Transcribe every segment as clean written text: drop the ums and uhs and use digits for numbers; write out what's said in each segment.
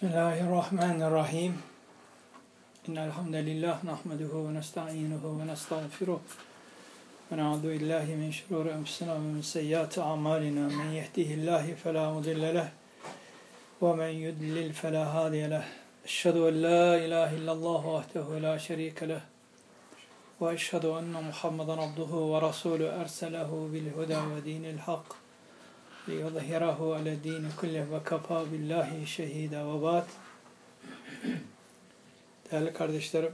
Bismillahirrahmanirrahim. İnnel hamdelellah nahmeduhu ve nestainuhu ve nestağfiruh. Ve na'udzu billahi min şururi enfusina ve min seyyiati a'malina. Men yehdihillahu fela mudille leh ve men yudlil fela hadiye leh. Eşhedü en la ilahe illallah vahdehu la şerike leh. Ve eşhedü enne Muhammeden abduhu ve rasulü erselehu bil huda ve dinil hak. لِيُظْهِرَهُ عَلَى الدِّينِ كُلِّهِ وَكَفَى بِاللّٰهِ شَهِيدًا وَبَعْدُ. Değerli kardeşlerim,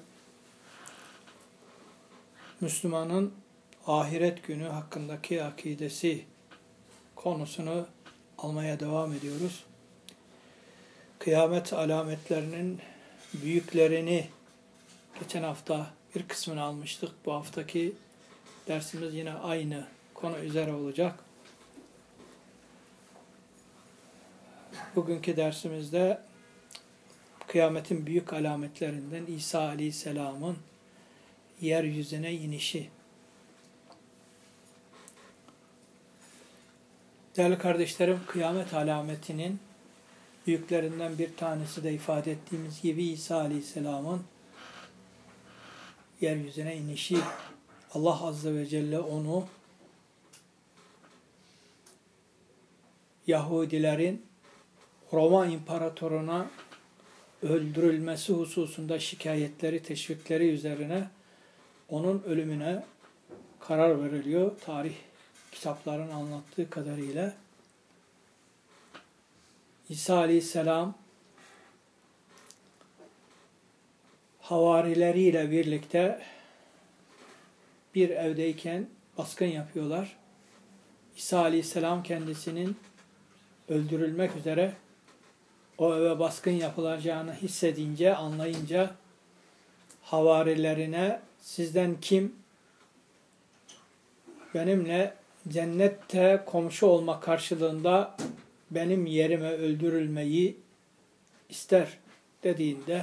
Müslümanın ahiret günü hakkındaki akidesi konusunu almaya devam ediyoruz. Kıyamet alametlerinin büyüklerini geçen hafta bir kısmını almıştık. Bu haftaki dersimiz yine aynı konu üzere olacak. Bugünkü dersimizde kıyametin büyük alametlerinden İsa Aleyhisselam'ın yeryüzüne inişi. Değerli kardeşlerim, kıyamet alametinin büyüklerinden bir tanesi de ifade ettiğimiz gibi İsa Aleyhisselam'ın yeryüzüne inişi. Allah Azze ve Celle onu Yahudilerin Roma İmparatoruna öldürülmesi hususunda şikayetleri, teşvikleri üzerine onun ölümüne karar veriliyor. Tarih kitapların anlattığı kadarıyla İsa Aleyhisselam havarileriyle birlikte bir evdeyken baskın yapıyorlar. İsa Aleyhisselam kendisinin öldürülmek üzere o eve baskın yapılacağını hissedince, anlayınca havarilerine sizden kim benimle cennette komşu olma karşılığında benim yerime öldürülmeyi ister dediğinde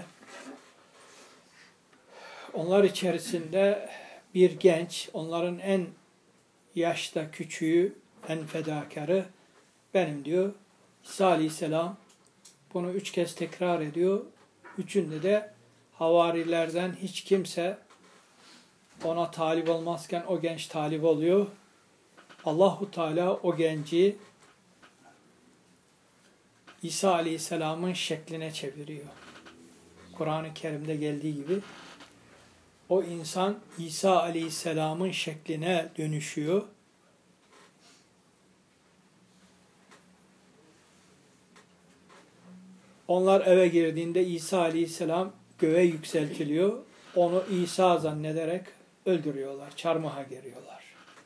onlar içerisinde bir genç, onların en yaşta küçüğü, en fedakarı benim diyor. İsa Aleyhisselam bunu 3 kez tekrar ediyor. Üçünde de havarilerden hiç kimse ona talip olmazken o genç talip oluyor. Allahu Teala o genci İsa Aleyhisselam'ın şekline çeviriyor. Kur'an-ı Kerim'de geldiği gibi o insan İsa Aleyhisselam'ın şekline dönüşüyor. Onlar eve girdiğinde İsa Aleyhisselam göğe yükseltiliyor. Onu İsa zannederek öldürüyorlar, çarmıha geriyorlar.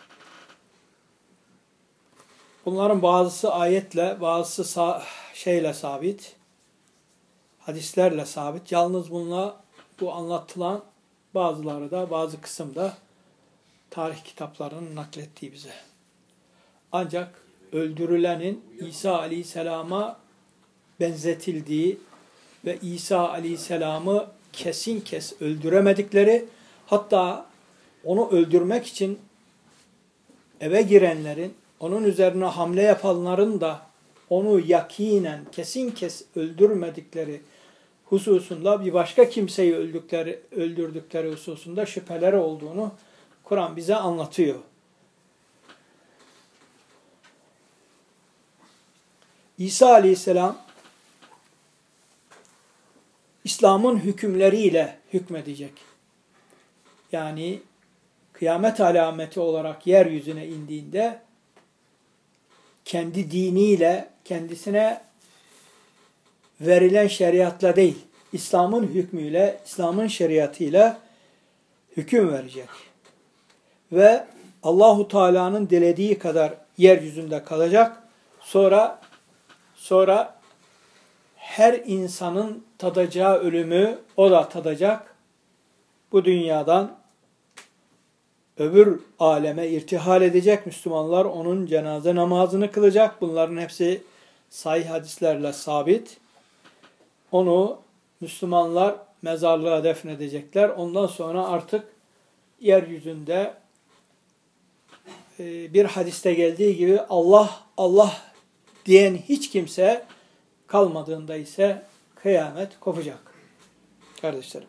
Bunların bazısı ayetle, bazısı şeyle sabit, hadislerle sabit. Yalnız bununla bu anlatılan bazıları da, bazı kısımda tarih kitaplarının naklettiği bize. Ancak öldürülenin İsa Aleyhisselam'a benzetildiği ve İsa Aleyhisselam'ı kesin öldüremedikleri, hatta onu öldürmek için eve girenlerin, onun üzerine hamle yapanların da onu yakinen kesin öldürmedikleri hususunda bir başka kimseyi öldürdükleri hususunda şüpheleri olduğunu Kur'an bize anlatıyor. İsa Aleyhisselam İslam'ın hükümleriyle hükmedecek. Yani kıyamet alameti olarak yeryüzüne indiğinde kendi diniyle, kendisine verilen şeriatla değil, İslam'ın hükmüyle, İslam'ın şeriatıyla hüküm verecek. Ve Allahu Teala'nın dilediği kadar yeryüzünde kalacak. Sonra her insanın tadacağı ölümü o da tadacak. Bu dünyadan öbür aleme irtihal edecek. Müslümanlar onun cenaze namazını kılacak. Bunların hepsi sahih hadislerle sabit. Onu Müslümanlar mezarlığa defnedecekler. Ondan sonra artık yeryüzünde bir hadiste geldiği gibi Allah diyen hiç kimse kalmadığında ise kıyamet kopacak. Kardeşlerim.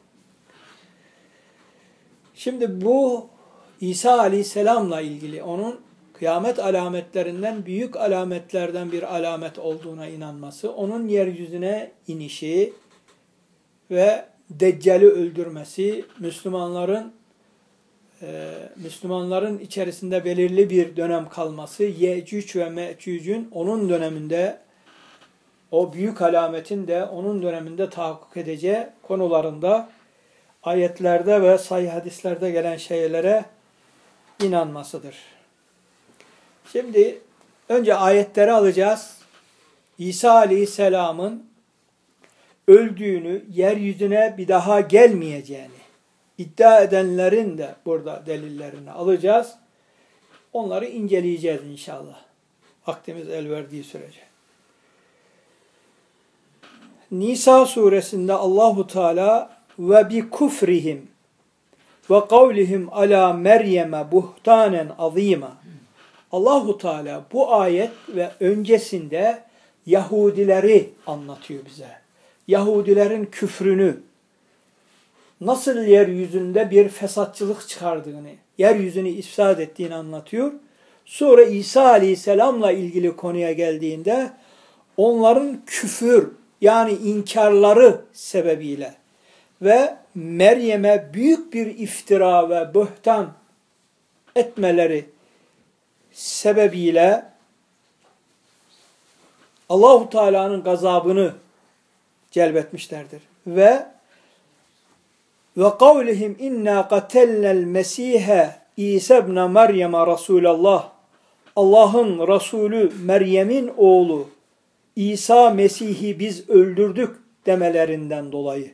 Şimdi bu İsa Aleyhisselam'la ilgili onun kıyamet alametlerinden büyük alametlerden bir alamet olduğuna inanması, onun yeryüzüne inişi ve Deccal'i öldürmesi, Müslümanların içerisinde belirli bir dönem kalması, Yecüc ve Mecüc'ün onun döneminde, o büyük alametin de onun döneminde tahakkuk edeceği konularında ayetlerde ve sahih hadislerde gelen şeylere inanmasıdır. Şimdi önce ayetleri alacağız. İsa Aleyhisselam'ın öldüğünü, yeryüzüne bir daha gelmeyeceğini iddia edenlerin de burada delillerini alacağız. Onları inceleyeceğiz inşallah. Vaktimiz el verdiği sürece. Nisa suresinde Allahu Teala ve bi kufrihim ve kavlihim ala Meryem'e buhtanen azima. Allahu Teala bu ayet ve öncesinde Yahudileri anlatıyor bize. Yahudilerin küfrünü, nasıl yeryüzünde bir fesatçılık çıkardığını, yeryüzünü ifsad ettiğini anlatıyor. Sonra İsa Aleyhisselam'la ilgili konuya geldiğinde onların küfür yani inkarları sebebiyle ve Meryem'e büyük bir iftira ve böhtan etmeleri sebebiyle Allahu Teala'nın gazabını celbetmişlerdir. Ve kavlihim inna qatelna'l Mesiha İsa ibn Meryem Resulullah. Allah'ın Resulü Meryem'in oğlu İsa Mesih'i biz öldürdük demelerinden dolayı.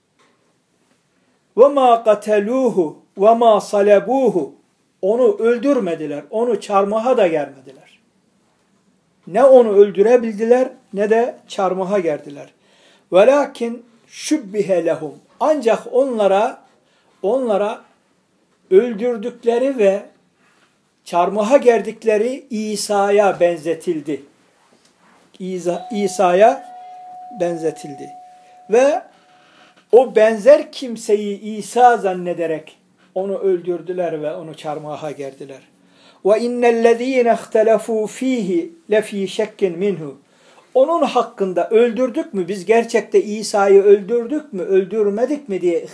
Ve ma qataluhu ve ma salabuhu. Onu öldürmediler, onu çarmıha da germediler. Ne onu öldürebildiler ne de çarmıha gerdiler. Velakin şübbihe lehum. Ancak onlara öldürdükleri ve çarmıha gerdikleri İsa'ya benzetildi. İsa'ya benzetildi. Ve o benzer kimseyi İsa zannederek onu öldürdüler ve onu çarmıha gerdiler. Ve innellezîne ihtelefû fîhî lefî şekkin minhu. Onun hakkında öldürdük mü, biz gerçekte İsa'yı öldürdük mü, öldürmedik mi diye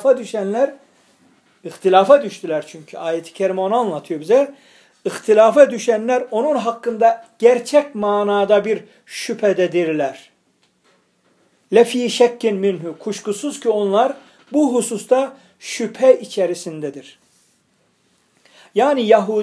ihtilafa düştüler çünkü. Ayet-i Kerime onu anlatıyor bize. İhtilafa düşenler onun hakkında gerçek manada bir şüphededirler. Lefî şekkin minhu. Kuşkusuz ki onlar bu hususta şüphe içerisindedir. Yani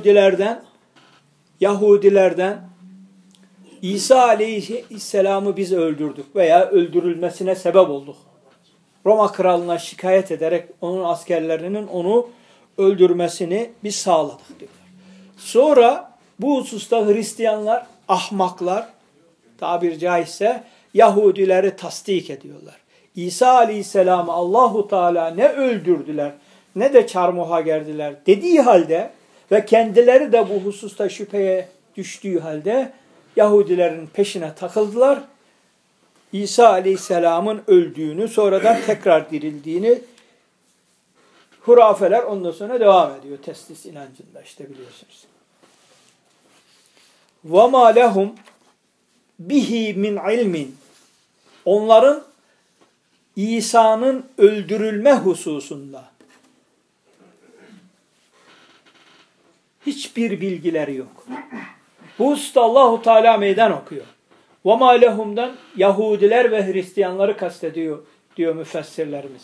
Yahudilerden İsa Aleyhisselam'ı biz öldürdük veya öldürülmesine sebep olduk. Roma kralına şikayet ederek onun askerlerinin onu öldürmesini biz sağladık diyorlar. Sonra bu hususta Hristiyanlar, ahmaklar, tabiri caizse Yahudileri tasdik ediyorlar. İsa Aleyhisselam'ı Allahu Teala ne öldürdüler ne de çarmıha gerdiler dediği halde ve kendileri de bu hususta şüpheye düştüğü halde Yahudilerin peşine takıldılar. İsa Aleyhisselam'ın öldüğünü, sonradan tekrar dirildiğini hurafeler ondan sonra devam ediyor. Teslis inancında işte biliyorsunuz. وَمَا لَهُمْ bihi min ilmin. Onların İsa'nın öldürülme hususunda hiçbir bilgileri yok. Bu hususta Allahu Teala meydan okuyor. وَمَا لَهُم'dan Yahudiler ve Hristiyanları kastediyor diyor müfessirlerimiz.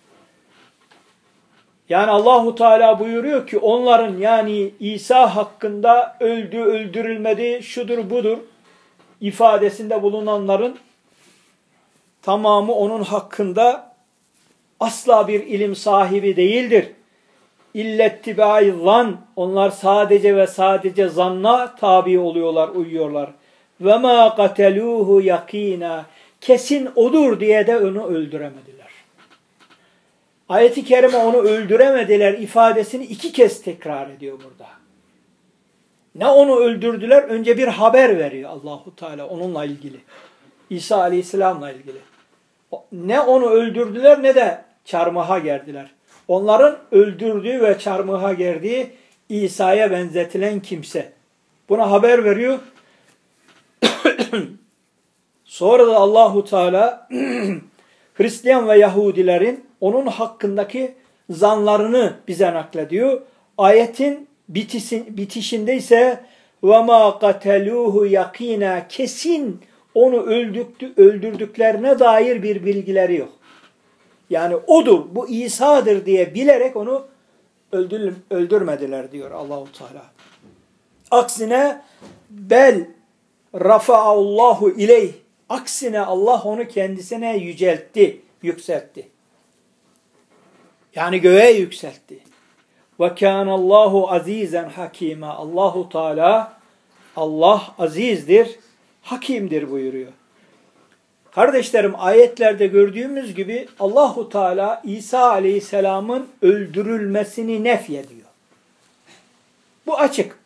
Yani Allahu Teala buyuruyor ki onların yani İsa hakkında öldü, öldürülmedi, şudur budur ifadesinde bulunanların tamamı onun hakkında asla bir ilim sahibi değildir. İllettibai zan, onlar sadece ve sadece zanna tabi oluyorlar, uyuyorlar. Ve ma qataluhu yakina, kesin odur diye de onu öldüremediler. Ayet-i kerime onu öldüremediler ifadesini 2 kez tekrar ediyor burada. Ne onu öldürdüler? Önce bir haber veriyor Allahu Teala onunla ilgili. İsa Aleyhisselam'la ilgili. Ne onu öldürdüler ne de çarmıha gerdiler. Onların öldürdüğü ve çarmıha gerdiği İsa'ya benzetilen kimse. Buna haber veriyor. Sonra da Allahu Teala Hristiyan ve Yahudilerin onun hakkındaki zanlarını bize naklediyor. Ayetin bitişinde ise وَمَا قَتَلُوهُ يَقِينًا kesin onu öldürdüklerine dair bir bilgileri yok. Yani odur, bu İsa'dır diye bilerek onu öldürmediler diyor Allahu Teala. Aksine bel rafa'allahu ileyh. Aksine Allah onu kendisine yükseltti. Yani göğe yükseltti. Ve kânallahu azîzen hakîmâ. Allahu Teala, Allah azizdir, hakimdir buyuruyor. Kardeşlerim, ayetlerde gördüğümüz gibi Allahu Teala İsa Aleyhisselam'ın öldürülmesini nefyediyor. Bu açık.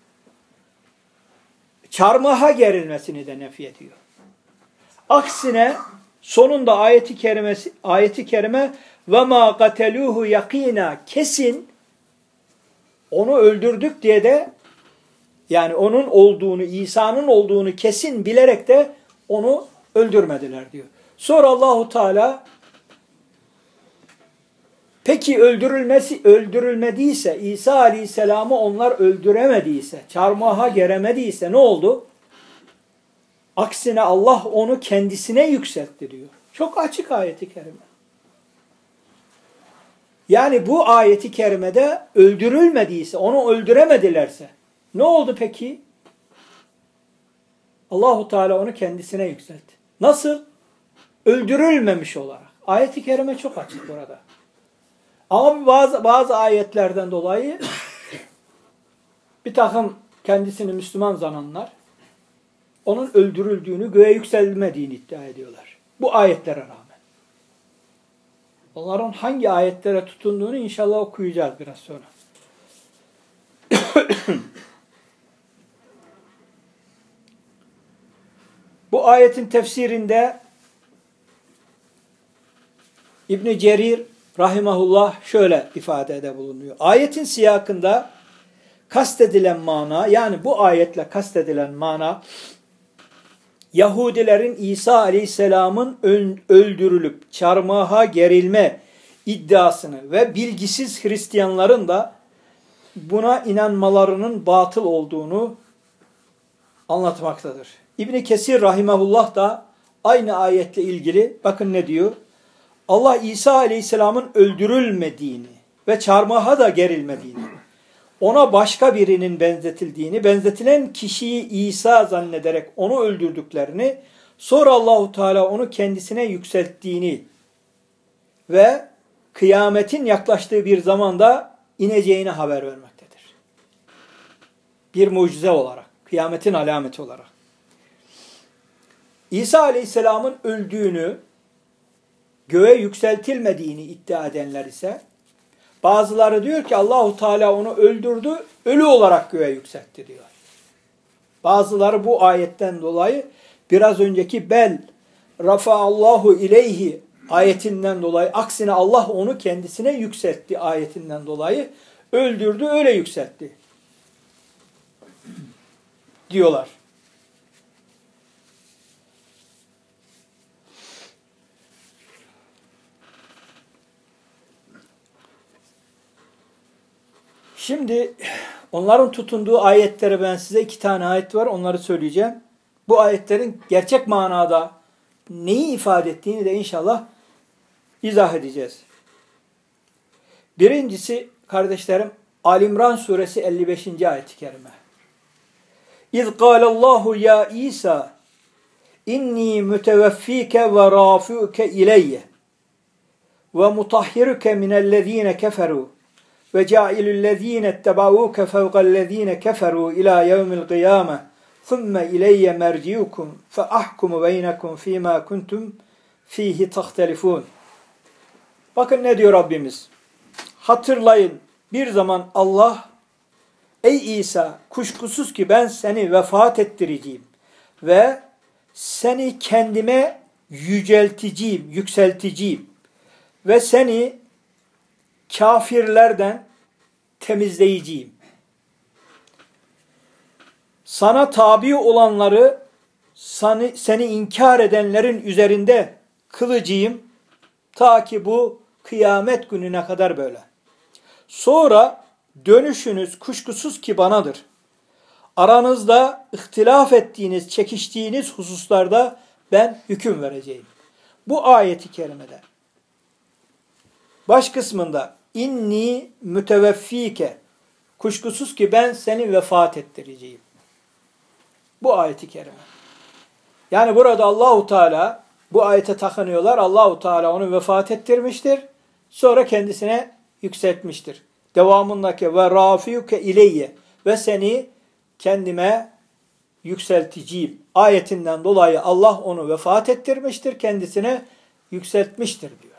Çarmıha gerilmesini de nefyediyor. Aksine sonunda ayeti kerime ve ma qateluhu yakina kesin onu öldürdük diye de yani onun olduğunu, İsa'nın olduğunu kesin bilerek de onu öldürmediler diyor. Sonra Allahu Teala peki öldürülmediyse, İsa Aleyhisselam'ı onlar öldüremediyse, çarmıha geremediyse ne oldu? Aksine Allah onu kendisine yükseltti diyor. Çok açık ayeti kerime. Yani bu ayeti kerimede öldürülmediyse, onu öldüremedilerse ne oldu peki? Allahu Teala onu kendisine yükseltti. Nasıl? Öldürülmemiş olarak. Ayet-i kerime çok açık burada. Ama bazı ayetlerden dolayı bir takım kendisini Müslüman zananlar onun öldürüldüğünü, göğe yükselmediğini iddia ediyorlar. Bu ayetlere rağmen. Onların hangi ayetlere tutunduğunu inşallah okuyacağız biraz sonra. Bu ayetin tefsirinde İbn Cerir rahimahullah şöyle ifadede bulunuyor. Ayetin siyakında kastedilen mana, yani bu ayetle kastedilen mana, Yahudilerin İsa Aleyhisselam'ın öldürülüp çarmıha gerilme iddiasını ve bilgisiz Hristiyanların da buna inanmalarının batıl olduğunu anlatmaktadır. İbn Kesir rahimahullah da aynı ayetle ilgili bakın ne diyor? Allah İsa Aleyhisselam'ın öldürülmediğini ve çarmıha da gerilmediğini, ona başka birinin benzetilen kişiyi İsa zannederek onu öldürdüklerini, sonra Allahu Teala onu kendisine yükselttiğini ve kıyametin yaklaştığı bir zamanda ineceğini haber vermektedir. Bir mucize olarak, kıyametin alameti olarak. İsa Aleyhisselam'ın öldüğünü, göğe yükseltilmediğini iddia edenler ise, bazıları diyor ki Allahu Teala onu öldürdü, ölü olarak göğe yükseltti diyor. Bazıları bu ayetten dolayı biraz önceki bel rafa'allahu ileyhi ayetinden dolayı, aksine Allah onu kendisine yükseltti ayetinden dolayı öldürdü, öyle yükseltti diyorlar. Şimdi onların tutunduğu ayetleri ben size 2 tane ayet var, onları söyleyeceğim. Bu ayetlerin gerçek manada neyi ifade ettiğini de inşallah izah edeceğiz. Birincisi kardeşlerim Ali İmran suresi 55. ayet-i kerime. İz kâlallahu ya İsa inni müteveffike ve rafi'uke ileyye ve mutahhiruke minellezîne keferû ve câilüllezîne ettebâûke fevqallezîne keferû ilâ yevmil kıyâme thumme ileyye merciukum fe ahkumu beynekum fîmâ kuntum fîhi tahtelifûn. Bakın ne diyor Rabbimiz. Hatırlayın bir zaman Allah, ey İsa kuşkusuz ki ben seni vefat ettireceğim ve seni kendime yücelticiyim, yükselticiyim ve seni kafirlerden temizleyeceğim. Sana tabi olanları seni inkar edenlerin üzerinde kılacağım ta ki bu kıyamet gününe kadar böyle. Sonra dönüşünüz kuşkusuz ki banadır. Aranızda ihtilaf ettiğiniz, çekiştiğiniz hususlarda ben hüküm vereceğim. Bu ayeti kerimede baş kısmında inni müteveffike, kuşkusuz ki ben seni vefat ettireceğim. Bu ayeti kerime. Yani burada Allahu Teala bu ayete takınıyorlar. Allahu Teala onu vefat ettirmiştir. Sonra kendisine yükseltmiştir. Devamındaki ve rafiuke ileyye ve seni kendime yükselteceğim ayetinden dolayı Allah onu vefat ettirmiştir. Kendisine yükseltmiştir diyor.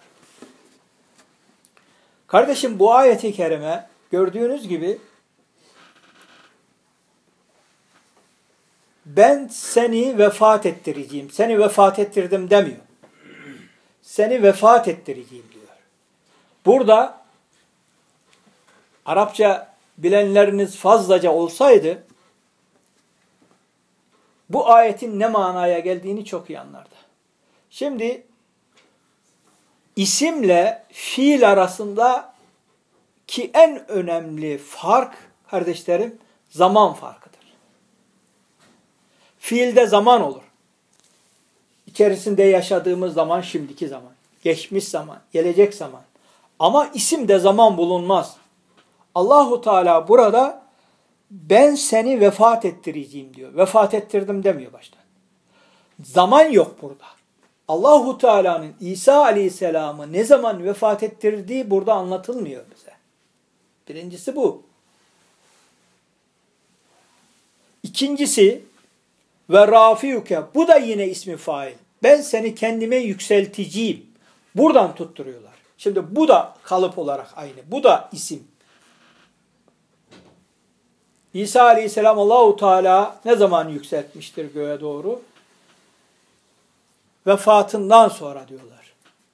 Kardeşim bu ayeti kerime gördüğünüz gibi ben seni vefat ettireceğim. Seni vefat ettirdim demiyor. Seni vefat ettireceğim diyor. Burada Arapça bilenleriniz fazlaca olsaydı bu ayetin ne manaya geldiğini çok iyi anlardı. Şimdi isimle fiil arasında ki en önemli fark kardeşlerim zaman farkıdır. Fiilde zaman olur. İçerisinde yaşadığımız zaman şimdiki zaman, geçmiş zaman, gelecek zaman. Ama isimde zaman bulunmaz. Allahu Teala burada ben seni vefat ettireceğim diyor. Vefat ettirdim demiyor baştan. Zaman yok burada. Allahu Teala'nın İsa Aleyhisselam'ı ne zaman vefat ettirdiği burada anlatılmıyor bize. Birincisi bu. İkincisi ve rafiuke, bu da yine ismi fail. Ben seni kendime yükselteceğim. Buradan tutturuyorlar. Şimdi bu da kalıp olarak aynı. Bu da isim. İsa Aleyhisselam Allahu Teala ne zaman yükseltmiştir göğe doğru? Vefatından sonra diyorlar.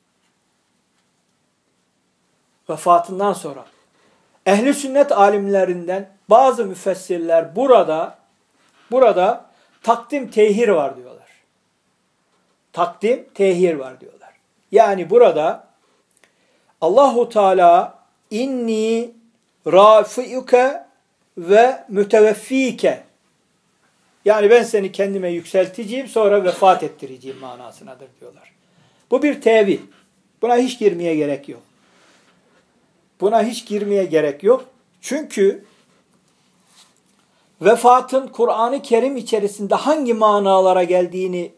Vefatından sonra. Ehli sünnet alimlerinden bazı müfessirler burada takdim tehir var diyorlar. Takdim tehir var diyorlar. Yani burada Allahu Teala inni rafiuke ve müteveffike, yani ben seni kendime yükselteceğim sonra vefat ettireceğim manasınadır diyorlar. Bu bir tevil. Buna hiç girmeye gerek yok. Buna hiç girmeye gerek yok. Çünkü vefatın Kur'an-ı Kerim içerisinde hangi manalara geldiğini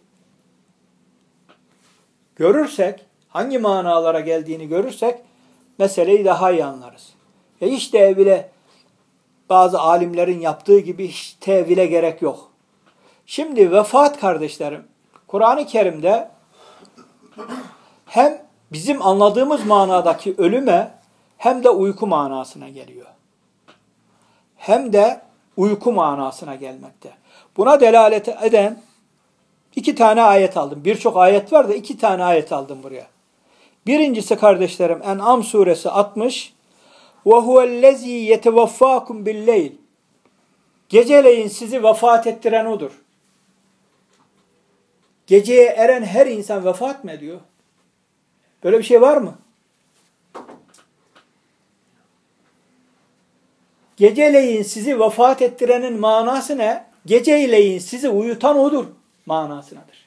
görürsek, meseleyi daha iyi anlarız. Hiç tevile, bazı alimlerin yaptığı gibi hiç tevile gerek yok. Şimdi vefat kardeşlerim, Kur'an-ı Kerim'de hem bizim anladığımız manadaki ölüme hem de uyku manasına geliyor. Hem de uyku manasına gelmekte. Buna delalet eden 2 tane ayet aldım. Birçok ayet var da 2 tane ayet aldım buraya. Birincisi kardeşlerim En'am suresi 60. وَهُوَ الَّذ۪ي يَتَوَفَّاكُمْ بِاللَّيْلِ. Geceleyin sizi vefat ettiren odur. Geceye eren her insan vefat mı ediyor? Böyle bir şey var mı? Geceleyin sizi vefat ettirenin manası ne? Geceleyin sizi uyutan odur manasınadır.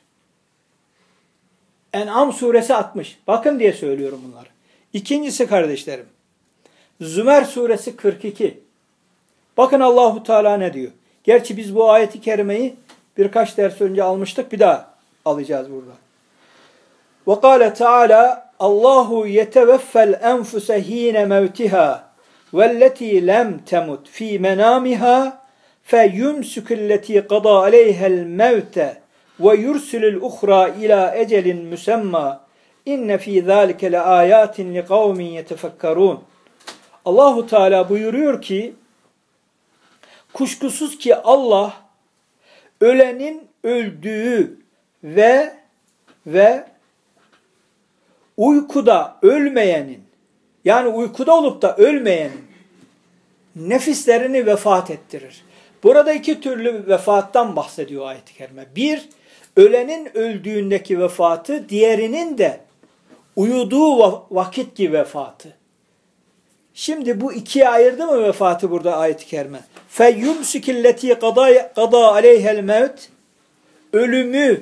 En'am suresi 60. Bakın diye söylüyorum bunları. İkincisi kardeşlerim, Zümer suresi 42. Bakın Allahu Teala ne diyor? Gerçi biz bu ayeti kerimeyi birkaç ders önce almıştık, bir daha alacağız burada. Ve kâle Teala Allahu yeteveffel enfuse hîne mevtiha velleti lem temut fî menâmiha feyumsükülleti qada aleyhel mevte ve yursilul uhra ila ecelin müsemma inne fî zâlike le âyâtin li kavmin yetefekkarûn. Allahu Teala buyuruyor ki kuşkusuz ki Allah ölenin öldüğü ve ve uykuda ölmeyenin, yani uykuda olup da ölmeyenin nefislerini vefat ettirir. Burada iki türlü vefattan bahsediyor ayet-i kerime. Bir, ölenin öldüğündeki vefatı, diğerinin de uyuduğu vakitki vefatı. Şimdi bu ikiye ayırdı mı vefatı burada ayet-i kerime? فَيُمْسِكِ الَّتِي قَضَى عَلَيْهَا الْمَوْتِ Ölümü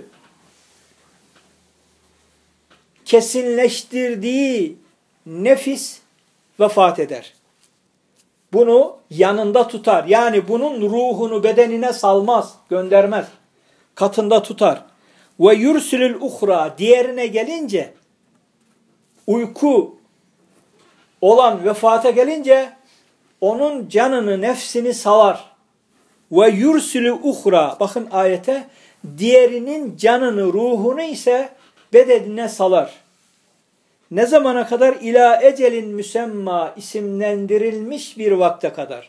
kesinleştirdiği nefis vefat eder. Bunu yanında tutar. Yani bunun ruhunu bedenine salmaz, göndermez. Katında tutar. Ve yursilul uhra diğerine gelince uyku olan vefata gelince onun canını, nefsini salar. Ve yursilul uhra bakın ayete diğerinin canını, ruhunu ise bedenine salar. Ne zamana kadar? İlâ ecelin müsemma isimlendirilmiş bir vakte kadar.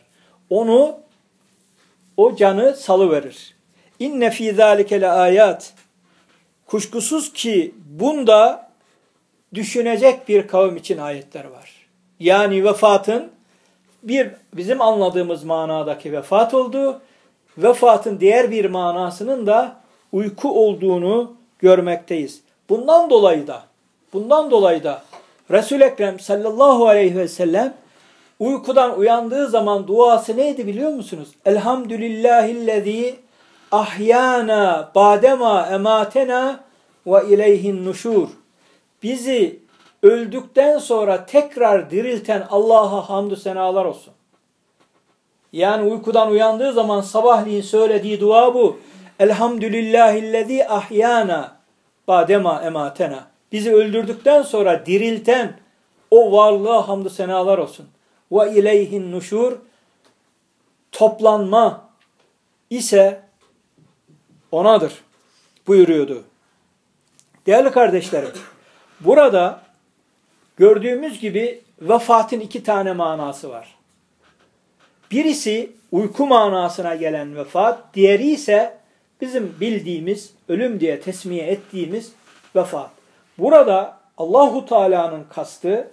O canı salıverir. İnne fî zâlike le âyât. Kuşkusuz ki bunda düşünecek bir kavim için ayetler var. Yani vefatın bizim anladığımız manadaki vefat olduğu, vefatın diğer bir manasının da uyku olduğunu görmekteyiz. Bundan dolayı da Resul-i Ekrem sallallahu aleyhi ve sellem uykudan uyandığı zaman duası neydi biliyor musunuz? Elhamdülillahillezî ahyana ba'dema ematena ve ileyhin nuşur. Bizi öldükten sonra tekrar dirilten Allah'a hamdü senalar olsun. Yani uykudan uyandığı zaman sabahleyin söylediği dua bu. Elhamdülillahillezî ahyana ba'dema ematena. Bizi öldürdükten sonra dirilten o varlığa hamdü senalar olsun. Ve ileyhin nuşur. Toplanma ise onadır buyuruyordu. Değerli kardeşlerim, burada gördüğümüz gibi vefatın iki tane manası var. Birisi uyku manasına gelen vefat, diğeri ise bizim bildiğimiz, ölüm diye tesmiye ettiğimiz vefat. Burada Allahu Teala'nın kastı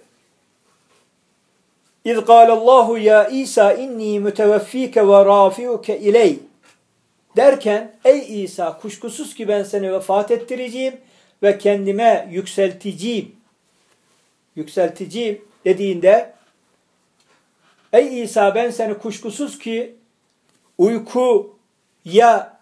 İz gâlallahu ya İsa inni müteveffike ve rafiuke iley derken ey İsa kuşkusuz ki ben seni vefat ettireceğim ve kendime yükselteceğim dediğinde ey İsa ben seni kuşkusuz ki uykuya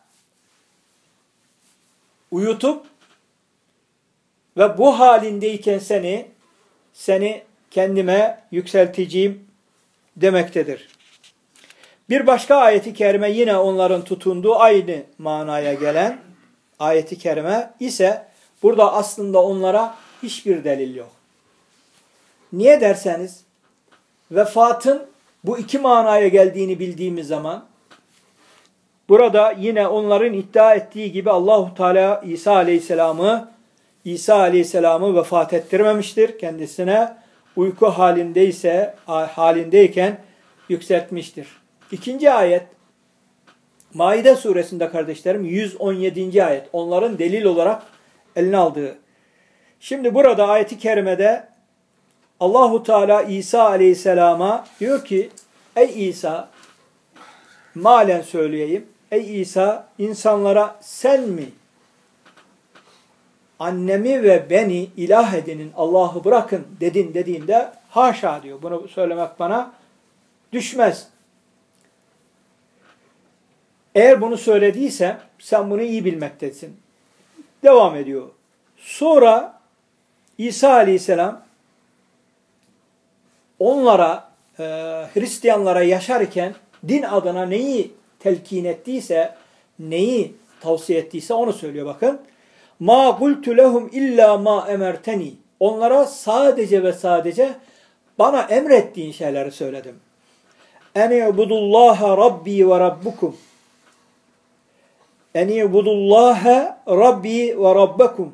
uyutup ve bu halindeyken seni kendime yükselteceğim demektedir. Bir başka ayeti kerime yine onların tutunduğu aynı manaya gelen ayeti kerime ise burada aslında onlara hiçbir delil yok. Niye derseniz vefatın bu iki manaya geldiğini bildiğimiz zaman burada yine onların iddia ettiği gibi Allahu Teala İsa Aleyhisselam'ı vefat ettirmemiştir. Kendisine uyku halindeyken yükseltmiştir. İkinci ayet Maide suresinde kardeşlerim 117. ayet. Onların delil olarak eline aldığı. Şimdi burada ayeti kerimede Allahu Teala İsa Aleyhisselam'a diyor ki ey İsa malen söyleyeyim. Ey İsa insanlara sen mi annemi ve beni ilah edinin Allah'ı bırakın dediğinde haşa diyor. Bunu söylemek bana düşmez. Eğer bunu söylediysem sen bunu iyi bilmektesin. Devam ediyor. Sonra İsa Aleyhisselam onlara Hristiyanlara yaşarken din adına neyi telkin ettiyse, neyi tavsiye ettiyse onu söylüyor bakın. Ma qultu lehum illa ma emerteni. Onlara sadece ve sadece bana emrettiğin şeyleri söyledim. Eni ibudullaha rabbi ve rabbukum. Eni ibudullaha rabbi ve rabbukum.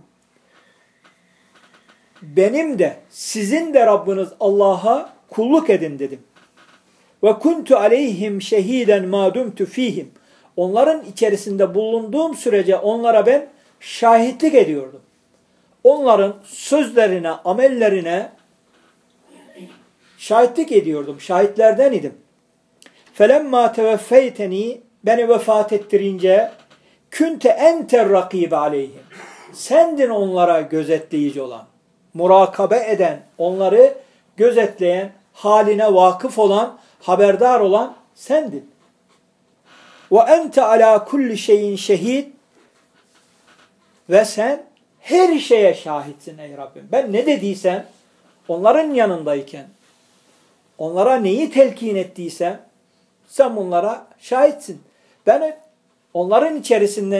Benim de sizin de Rabbiniz Allah'a kulluk edin dedim. Ve kuntu aleyhim şehiden ma dumtu fihim. Onların içerisinde bulunduğum sürece onlara ben şahitlik ediyordum. onların sözlerine, amellerine şahitlik ediyordum. Şahitlerden idim. فَلَمَّا تَوَفَّيْتَنِي Beni vefat ettirince künte enter rakibe aleyhim. Sendin onlara gözetleyici olan, murakabe eden, onları gözetleyen, haline vakıf olan, haberdar olan sendin. Ve ente ala kulli şeyin şehid. Ve sen her şeye şahitsin ey Rabbim. Ben ne dediysem onların yanındayken, onlara neyi telkin ettiysem sen bunlara şahitsin. Ben onların içerisinden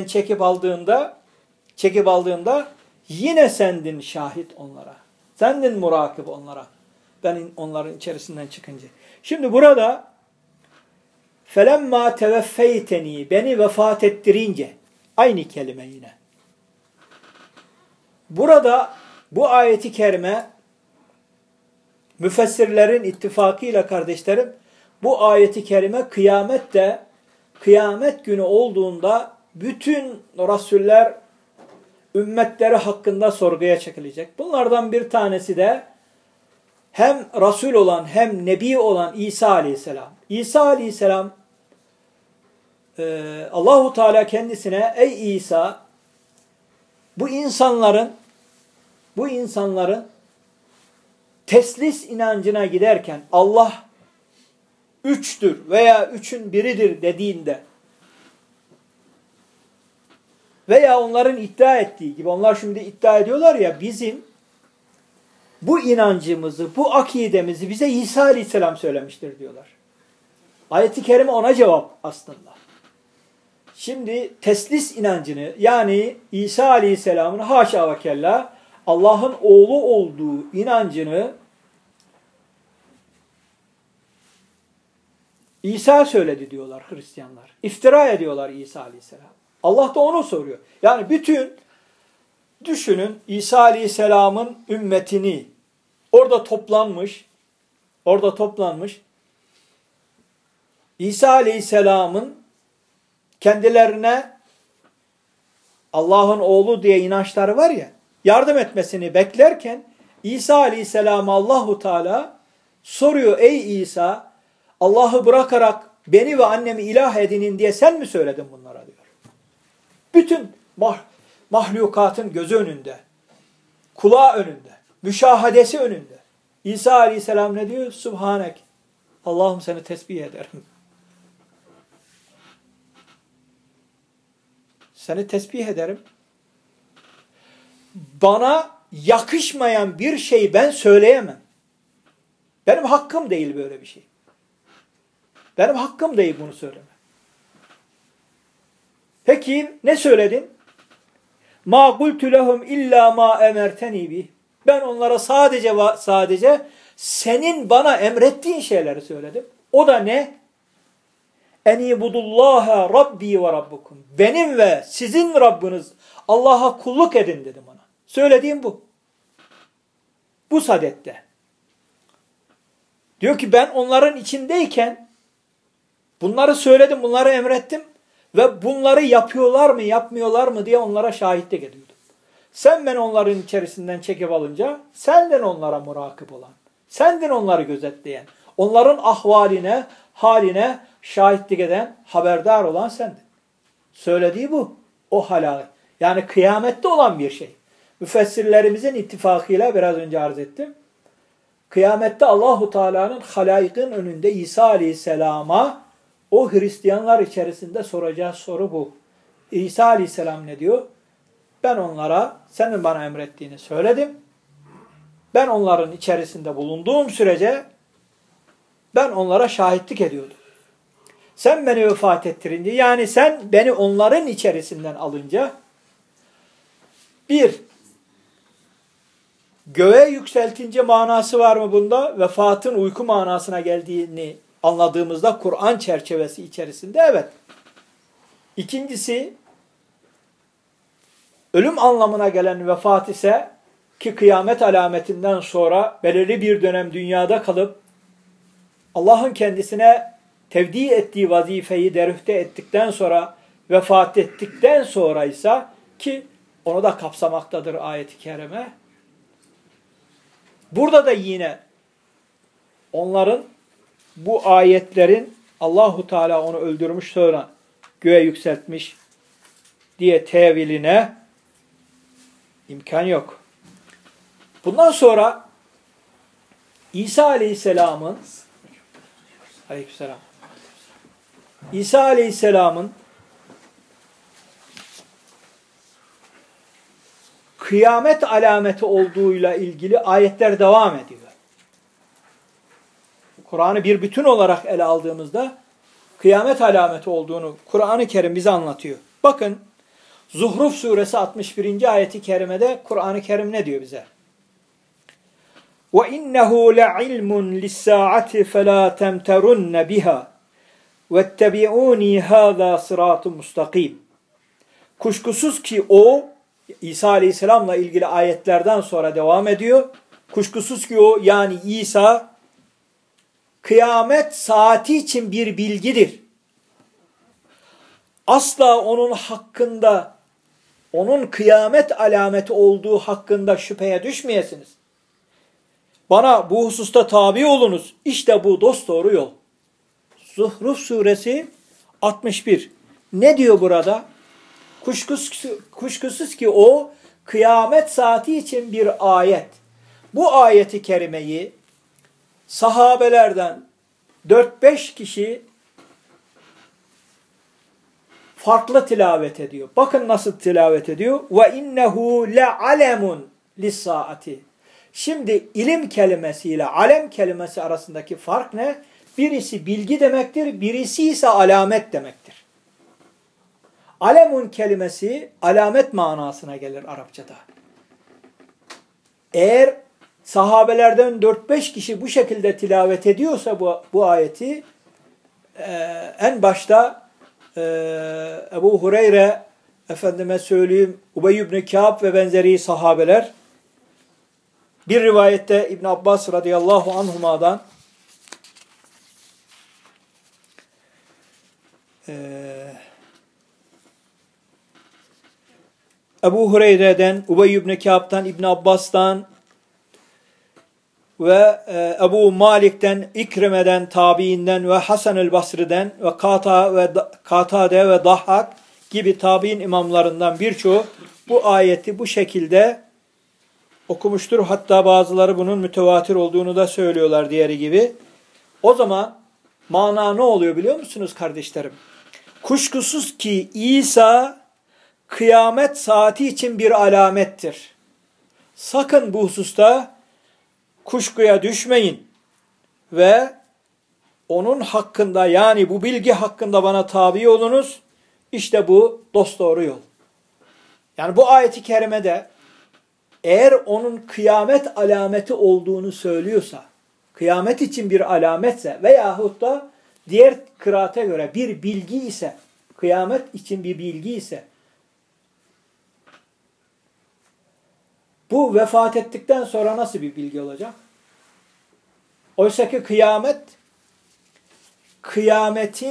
çekip aldığımda yine sendin şahit onlara. Sendin murakip onlara. Ben onların içerisinden çıkınca. Şimdi burada felemma teveffeyteni beni vefat ettirince aynı kelime yine. Burada bu ayeti kerime müfessirlerin ittifakıyla kardeşlerim bu ayeti kerime kıyamet günü olduğunda bütün rasuller ümmetleri hakkında sorguya çekilecek. Bunlardan bir tanesi de hem Resul olan hem Nebi olan İsa Aleyhisselam. İsa Aleyhisselam Allahu Teala kendisine ey İsa bu insanların teslis inancına giderken Allah üçtür veya üçün biridir dediğinde veya onların iddia ettiği gibi onlar şimdi iddia ediyorlar ya bizim bu inancımızı, bu akidemizi bize İsa Aleyhisselam söylemiştir diyorlar. Ayet-i Kerime ona cevap aslında. Şimdi teslis inancını yani İsa Aleyhisselam'ın haşa ve kella Allah'ın oğlu olduğu inancını İsa söyledi diyorlar Hristiyanlar. İftira ediyorlar İsa Aleyhisselam. Allah da onu soruyor. Yani bütün düşünün İsa Aleyhisselam'ın ümmetini orada toplanmış İsa Aleyhisselam'ın kendilerine Allah'ın oğlu diye inançları var ya yardım etmesini beklerken İsa Aleyhisselam'a Allahu Teala soruyor ey İsa Allah'ı bırakarak beni ve annemi ilah edinin diye sen mi söyledin bunlara diyor. Bütün mahlukatın gözü önünde, kulağı önünde, müşahadesi önünde. İsa Aleyhisselam ne diyor? Subhanek. Allah'ım seni tesbih ederim. Seni tesbih ederim. Bana yakışmayan bir şey ben söyleyemem. Benim hakkım değil böyle bir şey. Benim hakkım değil bunu söyleme. Peki ne söyledin? Ma qultu lehum illa ma emerteni bih. Ben onlara sadece senin bana emrettiğin şeyleri söyledim. O da ne? En ibudullaha rabbi ve rabbukum. Benim ve sizin Rabbiniz Allah'a kulluk edin dedim ona. Söylediğim bu. Bu sadette. Diyor ki ben onların içindeyken bunları söyledim, bunları emrettim ve bunları yapıyorlar mı, yapmıyorlar mı diye onlara şahitlik ediyordum. Sen beni onların içerisinden çekip alınca senden onlara murakip olan, senden onları gözetleyen, onların ahvaline, haline şahitlik eden, haberdar olan sendin. Söylediği bu. O halal. Yani kıyamette olan bir şey. Müfessirlerimizin ittifakıyla biraz önce arz ettim. Kıyamette Allahu Teala'nın halayıkın önünde İsa Aleyhisselam'a o Hristiyanlar içerisinde soracağı soru bu. İsa Aleyhisselam ne diyor? Ben onlara senin bana emrettiğini söyledim. Ben onların içerisinde bulunduğum sürece ben onlara şahitlik ediyordum. Sen beni vefat ettirince yani sen beni onların içerisinden alınca bir göğe yükseltince manası var mı bunda? Vefatın uyku manasına geldiğini anladığımızda Kur'an çerçevesi içerisinde evet. İkincisi ölüm anlamına gelen vefat ise ki kıyamet alametinden sonra belirli bir dönem dünyada kalıp Allah'ın kendisine tevdi ettiği vazifeyi derüfte ettikten sonra vefat ettikten sonra ise ki Onu da kapsamaktadır ayet-i kerime. Burada da yine onların bu ayetlerin Allahu Teala onu öldürmüş sonra göğe yükseltmiş diye teviline imkan yok. Bundan sonra İsa Aleyhisselam'ın İsa Aleyhisselam'ın kıyamet alameti olduğuyla ilgili ayetler devam ediyor. Kur'an'ı bir bütün olarak ele aldığımızda kıyamet alameti olduğunu Kur'an-ı Kerim bize anlatıyor. Bakın Zuhruf suresi 61. ayeti kerimede Kur'an-ı Kerim ne diyor bize? وَاِنَّهُ لَعِلْمٌ لِلسَّاعَةِ فَلَا تَمْتَرُنَّ بِهَا وَاتَّبِعُونِي هَذَا صِرَاطٌ مُسْتَقِيمٌ. Kuşkusuz ki o, İsa Aleyhisselam'la ilgili ayetlerden sonra devam ediyor. Kuşkusuz ki o, yani İsa, kıyamet saati için bir bilgidir. Asla onun hakkında, onun kıyamet alameti olduğu hakkında şüpheye düşmeyesiniz. Bana bu hususta tabi olunuz. İşte bu dosdoğru yol. Zuhruf suresi 61. Ne diyor burada? Kuşkusuz ki o kıyamet saati için bir ayet. Bu ayeti kerimeyi sahabelerden 4-5 kişi farklı tilavet ediyor. Bakın nasıl tilavet ediyor. وَاِنَّهُ لَعَلَمٌ لِلسَّاعَةِ. Şimdi ilim kelimesiyle alem kelimesi arasındaki fark ne? Birisi bilgi demektir, birisi ise alamet demektir. Alemun kelimesi alamet manasına gelir Arapçada. Eğer sahabelerden 4-5 kişi bu şekilde tilavet ediyorsa bu ayeti, en başta Ebu Hureyre, efendime söyleyeyim, Ubey ibn Kâb ve benzeri sahabeler, bir rivayette İbn Abbas radıyallahu anhuma'dan Ebu Hureyre'den, Ubey ibn Kâb'tan, İbn Abbas'tan ve Ebu Malik'ten, İkrime'den, tabiinden ve Hasan-ül Basri'den ve Katade ve Dahhak gibi tabiin imamlarından birçoğu bu ayeti bu şekilde okumuştur. Hatta bazıları bunun mütevatir olduğunu da söylüyorlar diğeri gibi. O zaman mana ne oluyor biliyor musunuz kardeşlerim? Kuşkusuz ki İsa kıyamet saati için bir alamettir. Sakın bu hususta kuşkuya düşmeyin ve onun hakkında, yani bu bilgi hakkında bana tabi olunuz. İşte bu dosdoğru yol. Yani bu ayeti kerimede eğer onun kıyamet alameti olduğunu söylüyorsa, kıyamet için bir alametse veyahut da diğer kıraate göre bir bilgi ise, kıyamet için bir bilgi ise, bu vefat ettikten sonra nasıl bir bilgi olacak? Oysa ki kıyametin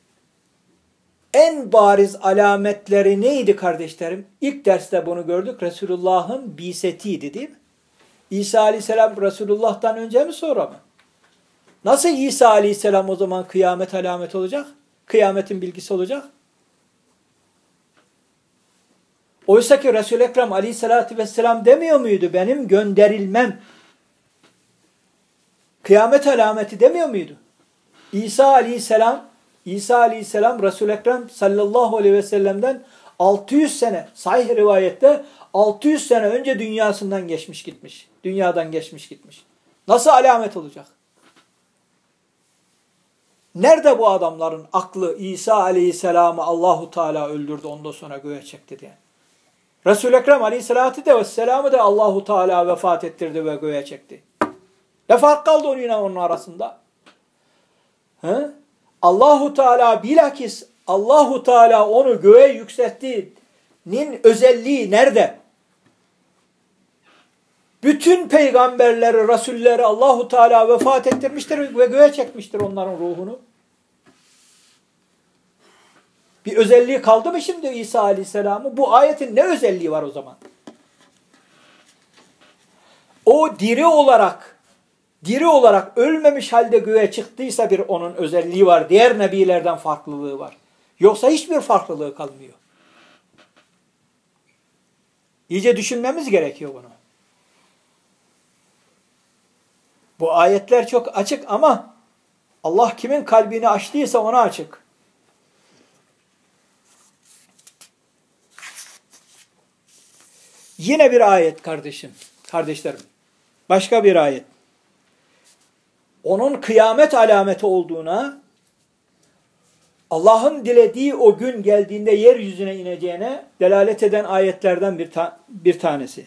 en bariz alametleri neydi kardeşlerim? İlk derste bunu gördük. Resulullah'ın bisetiydi değil mi? İsa Aleyhisselam Resulullah'tan önce mi sonra mı? Nasıl İsa Aleyhisselam o zaman kıyamet alameti olacak? Kıyametin bilgisi olacak? Oysa ki Resul-i Ekrem Aleyhisselatü Vesselam demiyor muydu? Benim gönderilmem kıyamet alameti demiyor muydu? İsa Aleyhisselam Resul-i Ekrem sallallahu aleyhi ve sellem'den 600 sene, sahih rivayette 600 sene önce dünyasından geçmiş gitmiş. Dünyadan geçmiş gitmiş. Nasıl alamet olacak? Nerede bu adamların aklı İsa Aleyhisselam'ı Allahu Teala öldürdü, ondan sonra göğe çekti diye? Resul-i Ekrem Aleyhisselatü Vesselam'ı da Allahu Teala vefat ettirdi ve göğe çekti. Ne fark kaldı onun arasında? He? Allahu Teala bilakis Allahu Teala onu göğe yükselttiğinin özelliği nerede? Bütün peygamberleri, rasulleri Allahu Teala vefat ettirmiştir ve göğe çekmiştir onların ruhunu. Bir özelliği kaldı mı şimdi İsa Aleyhisselam'ın? Bu ayetin ne özelliği var o zaman? O diri olarak ölmemiş halde göğe çıktıysa bir onun özelliği var. Diğer nebilerden farklılığı var. Yoksa hiçbir farklılığı kalmıyor. İyice düşünmemiz gerekiyor bunu. Bu ayetler çok açık ama Allah kimin kalbini açtıysa ona açık. Yine bir ayet kardeşlerim. Başka bir ayet. Onun kıyamet alameti olduğuna, Allah'ın dilediği o gün geldiğinde yeryüzüne ineceğine delalet eden ayetlerden bir tanesi.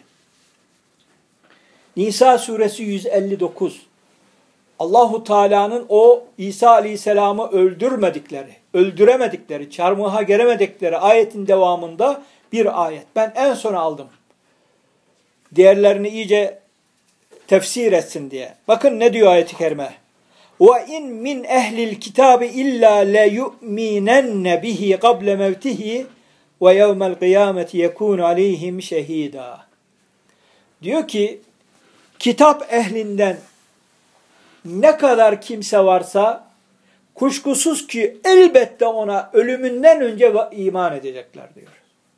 Nisa suresi 159. Allahu Teala'nın o İsa Aleyhisselam'ı öldüremedikleri, çarmıha geremedikleri ayetin devamında bir ayet. Ben en sona aldım. Diğerlerini iyice tefsir etsin diye. Bakın ne diyor ayet-i kerime. وَاِنْ مِنْ اَهْلِ الْكِتَابِ اِلَّا لَيُؤْمِنَنَّ بِهِ قَبْلَ مَوْتِهِ وَيَوْمَ الْقِيَامَةِ يَكُونُ عَلَيْهِمْ شَهِيدًا. Diyor ki, kitap ehlinden ne kadar kimse varsa kuşkusuz ki elbette ona ölümünden önce iman edecekler diyor.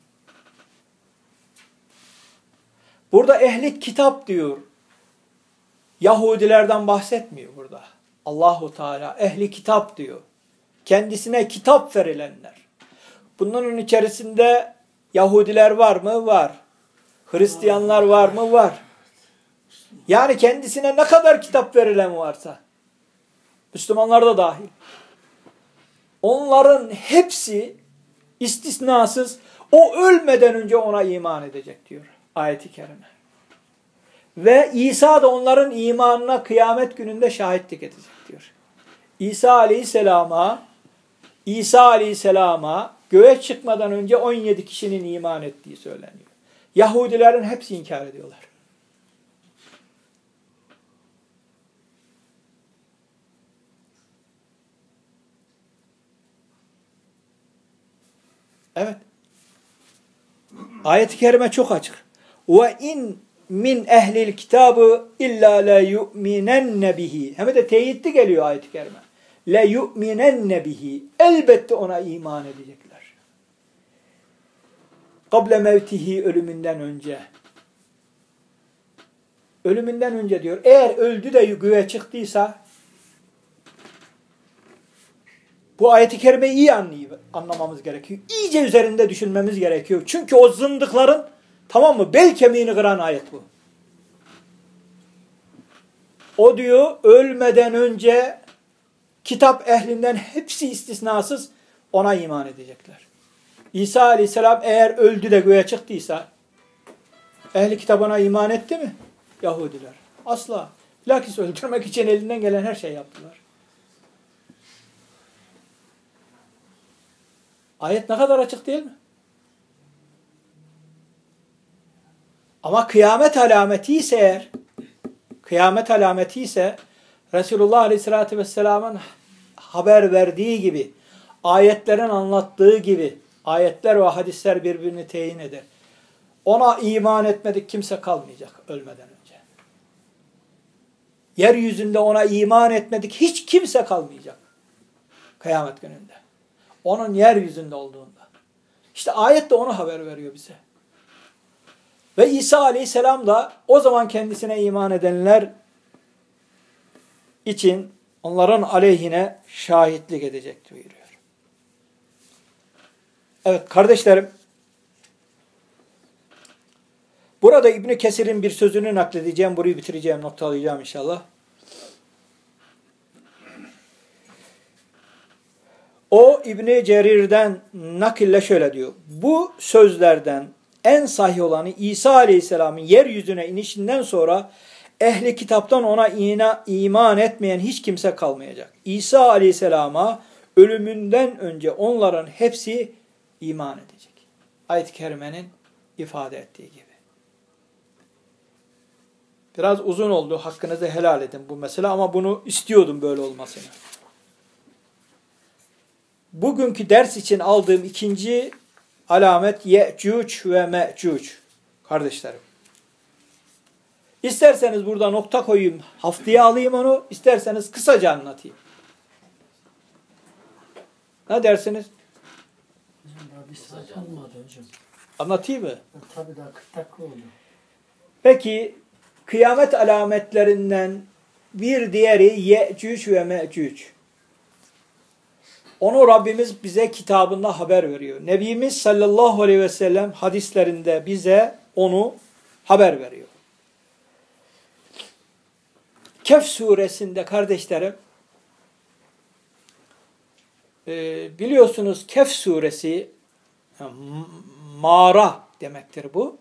Burada ehli kitap diyor. Yahudilerden bahsetmiyor burada. Allahu Teala ehli kitap diyor. Kendisine kitap verilenler. Bunların içerisinde Yahudiler var mı? Var. Hristiyanlar var mı? Var. Yani kendisine ne kadar kitap verilen varsa. Müslümanlar da dahil. Onların hepsi istisnasız o ölmeden önce ona iman edecek diyor ayet-i kerime. Ve İsa da onların imanına kıyamet gününde şahitlik edecek diyor. İsa Aleyhisselam'a göğe çıkmadan önce 17 kişinin iman ettiği söyleniyor. Yahudilerin hepsi inkar ediyorlar. Evet. Ayet-i kerime çok açık. وَاِنْ min ehlil kitabı illa la yu'minenne bihi. Hem de teyitli geliyor ayet-i kerime. La yu'minenne bihi. Elbette ona iman edecekler. Kable mevtihi, ölümünden önce. Ölümünden önce diyor. Eğer öldü de göğe çıktıysa bu ayet-i kerimeyi iyi anlamamız gerekiyor. İyice üzerinde düşünmemiz gerekiyor. Çünkü o zındıkların, tamam mı, bel kemiğini kıran ayet bu. O diyor ölmeden önce kitap ehlinden hepsi istisnasız ona iman edecekler. İsa Aleyhisselam eğer öldü de göğe çıktıysa ehli kitabına iman etti mi? Yahudiler. Asla. Bilakis öldürmek için elinden gelen her şeyi yaptılar. Ayet ne kadar açık değil mi? Ama kıyamet alameti ise Resulullah Aleyhisselatü Vesselam'ın haber verdiği gibi, ayetlerin anlattığı gibi, ayetler ve hadisler birbirini teyin eder. Ona iman etmedik kimse kalmayacak ölmeden önce. Yeryüzünde ona iman etmedik hiç kimse kalmayacak kıyamet gününde. Onun yeryüzünde olduğunda. İşte ayet de onu haber veriyor bize. Ve İsa Aleyhisselam da o zaman kendisine iman edenler için onların aleyhine şahitlik edecek buyuruyor. Evet kardeşlerim, burada İbn Kesir'in bir sözünü nakledeceğim, burayı bitireceğim, noktalayacağım inşallah. O İbn Cerir'den nakille şöyle diyor. Bu sözlerden en sahih olanı İsa Aleyhisselam'ın yeryüzüne inişinden sonra ehli kitaptan ona iman etmeyen hiç kimse kalmayacak. İsa Aleyhisselam'a ölümünden önce onların hepsi iman edecek. Ayet-i kerimenin ifade ettiği gibi. Biraz uzun oldu. Hakkınızı helal edin bu mesele ama bunu istiyordum böyle olmasını. bugünkü ders için aldığım ikinci alamet Ye'cuc ve Me'cuc. Kardeşlerim. İsterseniz burada nokta koyayım, haftaya alayım onu. İsterseniz kısaca anlatayım. Ne dersiniz? Hocam daha bir saat olmadı hocam. Anlatayım mı? Tabii daha 40 dakika oldu. Peki kıyamet alametlerinden bir diğeri Ye'cuc ve Me'cuc. Onu Rabbimiz bize kitabında haber veriyor. Nebimiz sallallahu aleyhi ve sellem hadislerinde bize onu haber veriyor. Kehf suresinde kardeşlerim, biliyorsunuz Kehf suresi mağara demektir bu.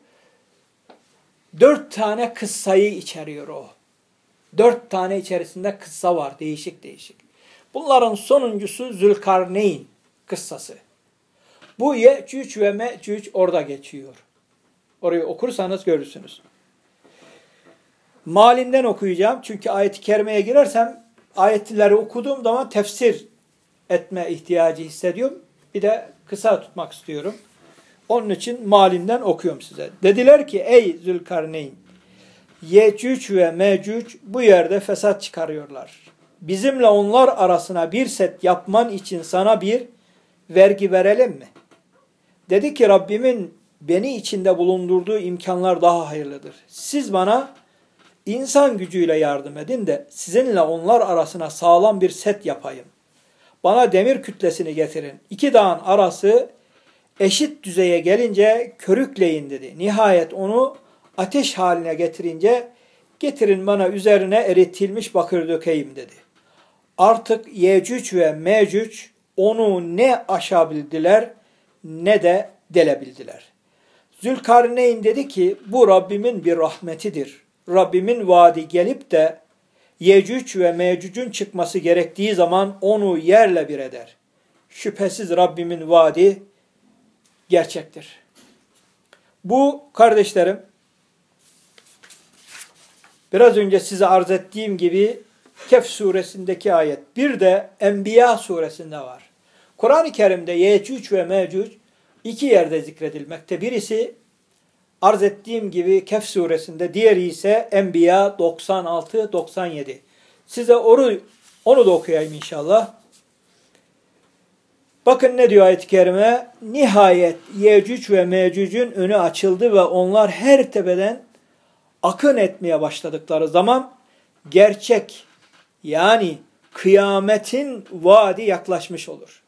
4 tane kıssayı içeriyor o. 4 tane içerisinde kıssa var, değişik değişik. Bunların sonuncusu Zülkarneyn kıssası. Bu Ye'cuc ve Me'cuc orada geçiyor. Orayı okursanız görürsünüz. Malinden okuyacağım. Çünkü ayet-i kerimeye girersem ayetleri okuduğum zaman tefsir etme ihtiyacı hissediyorum. Bir de kısa tutmak istiyorum. Onun için malinden okuyorum size. Dediler ki ey Zülkarneyn, Ye'cuc ve Me'cuc bu yerde fesat çıkarıyorlar. Bizimle onlar arasına bir set yapman için sana bir vergi verelim mi? Dedi ki Rabbimin beni içinde bulundurduğu imkanlar daha hayırlıdır. Siz bana insan gücüyle yardım edin de sizinle onlar arasına sağlam bir set yapayım. Bana demir kütlesini getirin. 2 dağın arası eşit düzeye gelince körükleyin dedi. Nihayet onu ateş haline getirince getirin bana üzerine eritilmiş bakır dökeyim dedi. Artık Ye'cuc ve Me'cuc onu ne aşabildiler ne de delebildiler. Zülkarneyn dedi ki bu Rabbimin bir rahmetidir. Rabbimin vaadi gelip de Ye'cuc ve Me'cuc'un çıkması gerektiği zaman onu yerle bir eder. Şüphesiz Rabbimin vaadi gerçektir. Bu kardeşlerim biraz önce size arz ettiğim gibi Kehf suresindeki ayet. Bir de Enbiya suresinde var. Kur'an-ı Kerim'de Ye'cuc ve Me'cuc 2 yerde zikredilmekte. Birisi arz ettiğim gibi Kehf suresinde, diğeri ise Enbiya 96-97. Size onu da okuyayım inşallah. Bakın ne diyor ayet-i kerime? Nihayet Ye'cuc ve Me'cuc'un önü açıldı ve onlar her tepeden akın etmeye başladıkları zaman gerçek, yani kıyametin vaadi yaklaşmış olur.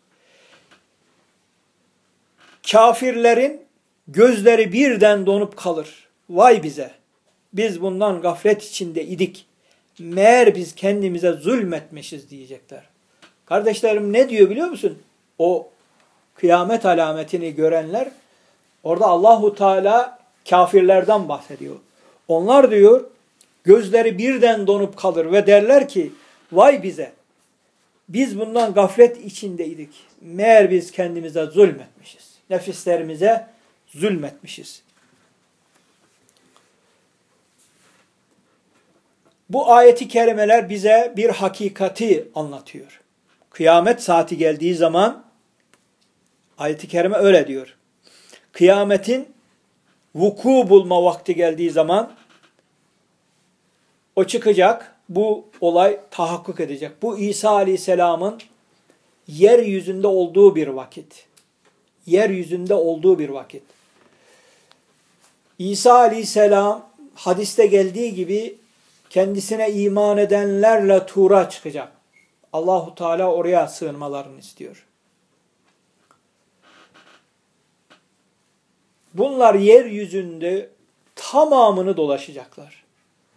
Kafirlerin gözleri birden donup kalır. Vay bize! Biz bundan gaflet içinde idik. Meğer biz kendimize zulmetmişiz diyecekler. Kardeşlerim ne diyor biliyor musun? O kıyamet alametini görenler, orada Allahu Teala kafirlerden bahsediyor. Onlar diyor gözleri birden donup kalır ve derler ki vay bize! Biz bundan gaflet içindeydik. Meğer biz kendimize zulmetmişiz. Nefislerimize zulmetmişiz. Bu ayeti kerimeler bize bir hakikati anlatıyor. Kıyamet saati geldiği zaman ayeti kerime öyle diyor. Kıyametin vuku bulma vakti geldiği zaman o çıkacak. Bu olay tahakkuk edecek. Bu İsa Aleyhisselam'ın yeryüzünde olduğu bir vakit. Yeryüzünde olduğu bir vakit. İsa Aleyhisselam hadiste geldiği gibi kendisine iman edenlerle Tur'a çıkacak. Allahu Teala oraya sığınmalarını istiyor. Bunlar yeryüzünde tamamını dolaşacaklar.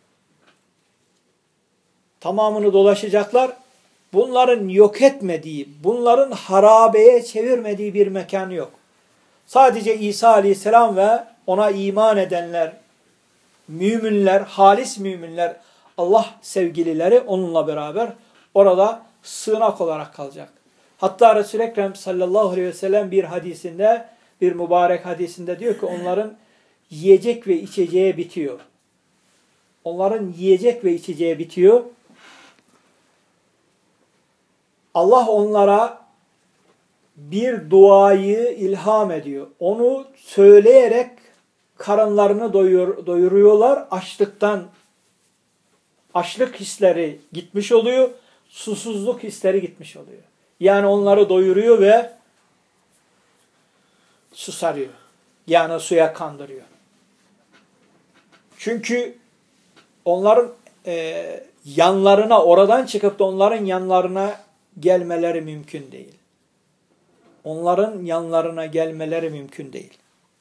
Tamamını dolaşacaklar. Bunların yok etmediği, bunların harabeye çevirmediği bir mekan yok. Sadece İsa Aleyhisselam ve ona iman edenler, müminler, halis müminler, Allah sevgilileri onunla beraber orada sığınak olarak kalacak. Hatta Resul-i Ekrem sallallahu aleyhi ve sellem bir hadisinde, bir mübarek hadisinde diyor ki onların yiyecek ve içeceği bitiyor. Onların yiyecek ve içeceği bitiyor. Allah onlara bir duayı ilham ediyor. Onu söyleyerek karınlarını doyuruyorlar. Açlık hisleri gitmiş oluyor. Susuzluk hisleri gitmiş oluyor. Yani onları doyuruyor ve susarıyor. Yani suya kandırıyor. Çünkü onların yanlarına, oradan çıkıp da onların yanlarına gelmeleri mümkün değil. Onların yanlarına gelmeleri mümkün değil.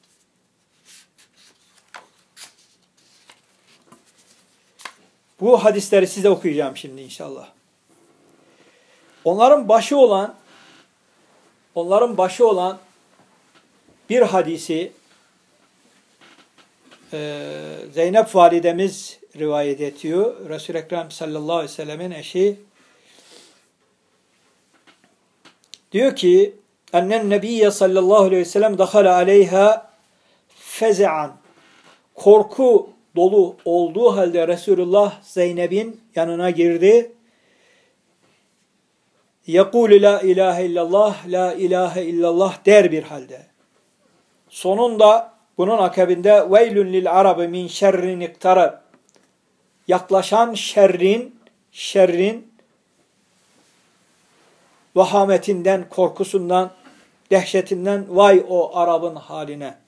Bu hadisleri size okuyacağım şimdi inşallah. Onların başı olan bir hadisi Zeynep validemiz rivayet ediyor. Resul-i Ekrem sallallahu aleyhi ve sellemin eşi diyor ki annen nebiyye sallallahu aleyhi ve sellem dakhala aleyha feze'an, korku dolu olduğu halde Resulullah Zeynep'in yanına girdi. Yekûlü la ilahe illallah, la ilahe illallah der bir halde. Sonunda bunun akabinde veylün lil arabi min şerrin iktarab, yaklaşan şerrin vahametinden, korkusundan, dehşetinden vay o Arap'ın haline.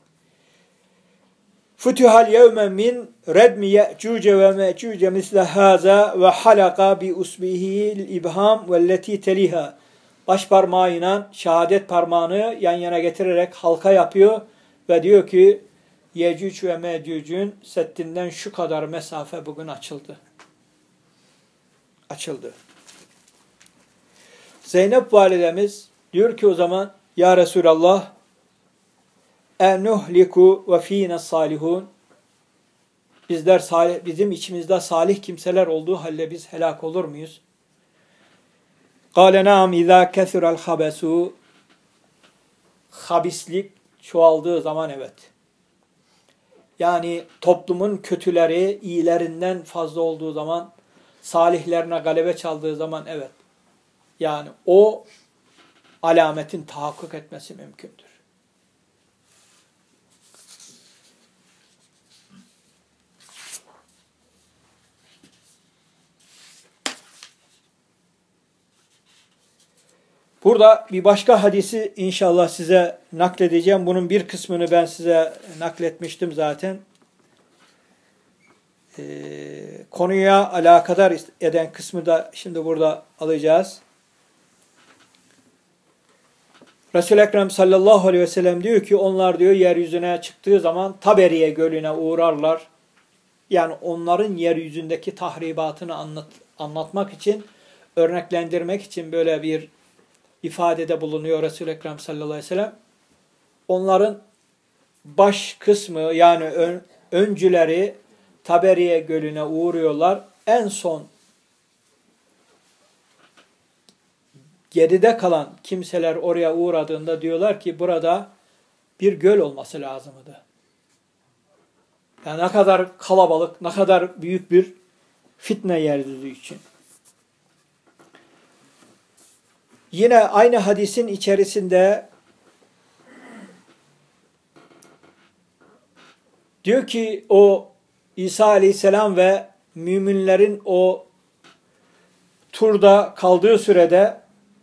Fütühal yevme min redmi ye'cuce ve me'cuce misle haza ve halaka bi usbihil ibham velleti teliha. Baş parmağıyla şehadet parmağını yan yana getirerek halka yapıyor ve diyor ki Yecüc ve Mecüc'ün seddinden şu kadar mesafe bugün açıldı. Zeynep validemiz diyor ki o zaman ya Resulallah enuhliku ve fîne salihun, bizim içimizde salih kimseler olduğu halde biz helak olur muyuz? Kâle na'am izâ kesirel habesû, habislik çoğaldığı zaman evet. Yani toplumun kötüleri iyilerinden fazla olduğu zaman, salihlerine galebe çaldığı zaman evet. Yani o alametin tahakkuk etmesi mümkündür. Burada bir başka hadisi inşallah size nakledeceğim. Bunun bir kısmını ben size nakletmiştim zaten. Konuya alakadar eden kısmı da şimdi burada alacağız. Resul-i Ekrem sallallahu aleyhi ve sellem diyor ki onlar diyor yeryüzüne çıktığı zaman Taberiye gölüne uğrarlar. Yani onların yeryüzündeki tahribatını anlatmak için, örneklendirmek için böyle bir ifadede bulunuyor Resul-i Ekrem sallallahu aleyhi ve sellem. Onların baş kısmı yani öncüleri Taberiye gölüne uğruyorlar. En son geride kalan kimseler oraya uğradığında diyorlar ki burada bir göl olması lazımdı. Yani ne kadar kalabalık, ne kadar büyük bir fitne yeryüzü için. Yine aynı hadisin içerisinde diyor ki o İsa aleyhisselam ve müminlerin o turda kaldığı sürede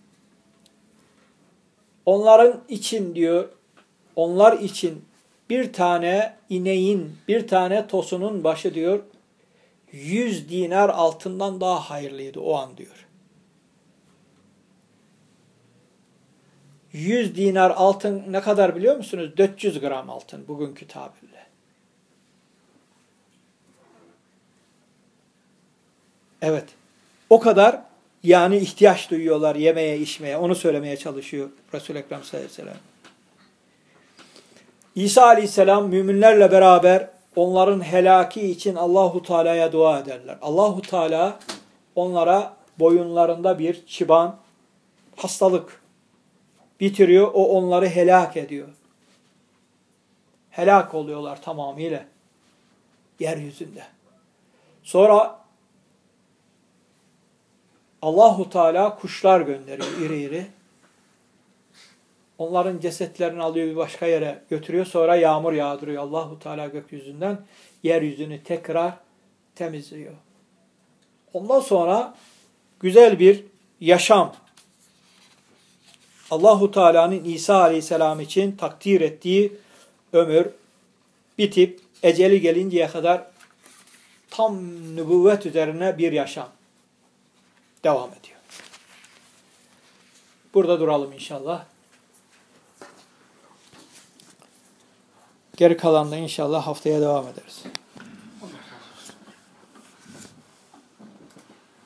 onların için diyor, onlar için bir tane ineğin, bir tane tosunun başı diyor 100 dinar altından daha hayırlıydı o an diyor. 100 dinar altın ne kadar biliyor musunuz? 400 gram altın bugünkü tabirle. Evet. O kadar yani ihtiyaç duyuyorlar yemeye, içmeye. Onu söylemeye çalışıyor Resul-i Ekrem sallallahu aleyhi ve sellem. İsa aleyhisselam müminlerle beraber onların helaki için Allahu Teala'ya dua ederler. Allahu Teala onlara boyunlarında bir çıban, hastalık bitiriyor. O onları helak ediyor. Helak oluyorlar tamamıyla yeryüzünde. Sonra Allahu Teala kuşlar gönderiyor iri iri. Onların cesetlerini alıyor bir başka yere götürüyor. Sonra yağmur yağdırıyor Allahu Teala gökyüzünden. Yeryüzünü tekrar temizliyor. Ondan sonra güzel bir yaşam. Allahu Teala'nın İsa Aleyhisselam için takdir ettiği ömür bitip eceli gelinceye kadar tam nübüvvet üzerine bir yaşam devam ediyor. Burada duralım inşallah. Geri kalanla inşallah haftaya devam ederiz.